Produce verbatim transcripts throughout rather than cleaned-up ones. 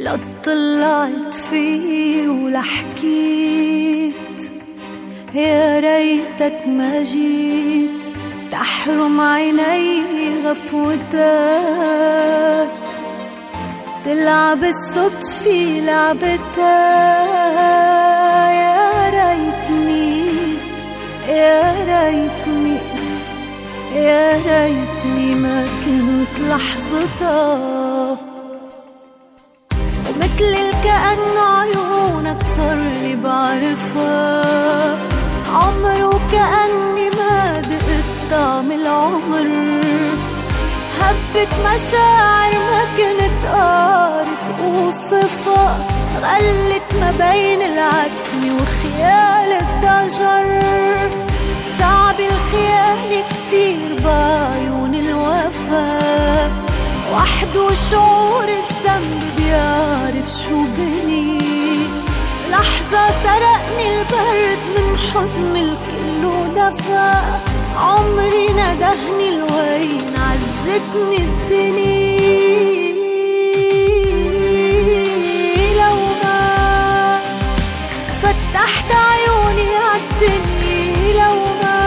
لا طلعت فيه ولا حكيت، يا ريتك ما جيت تحرم عيني غفوتك، تلعب الصدفة لعبتها. يا ريتني يا ريتني يا ريتني ما كنت لحظتها، ومثل الكأن عيونك صارلي بعرفها، عمر وكأني ما دقت طعم العمر، هبت مشاعر ما كنت أعرف أوصفها، غلت ما بين العتم وخيال الضجر، صعب الخيانة كتير بعيون الوفا، وحده شعور الذنب بيعرف شو بني، لحظة سرقني البرد من حضن الكل ودفى، عمري ندهني الوين عزتني الدنيا. لو ما فتحت عيوني عالدنيا، لو ما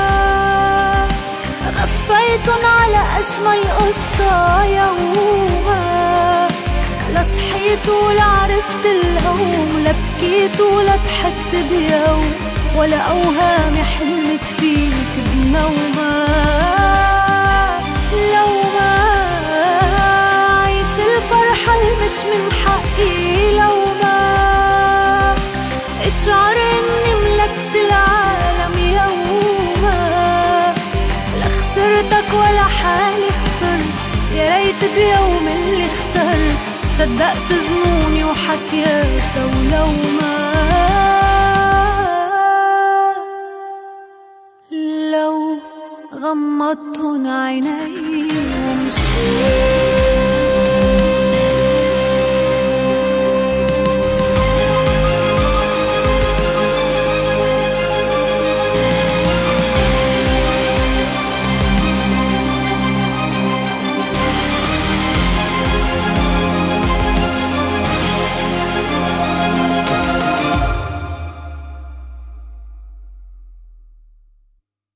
غفيتن على أجمل قصة يوما، لا صحيت ولا عرفت اللوم، لا بكيت ولا ضحكت بيوم، ولا أوهامي حلمت فيك بنومة. لو ما عيش الفرحة المش من حقي، لو ما اشعر اني ملكت العالم يوما، لا خسرتك ولا حالي خسرت، يا ريت بيوم اللي اخترت صدقت ظنوني وحكيتها. ولو ما لو غمضتن عيني ومشيت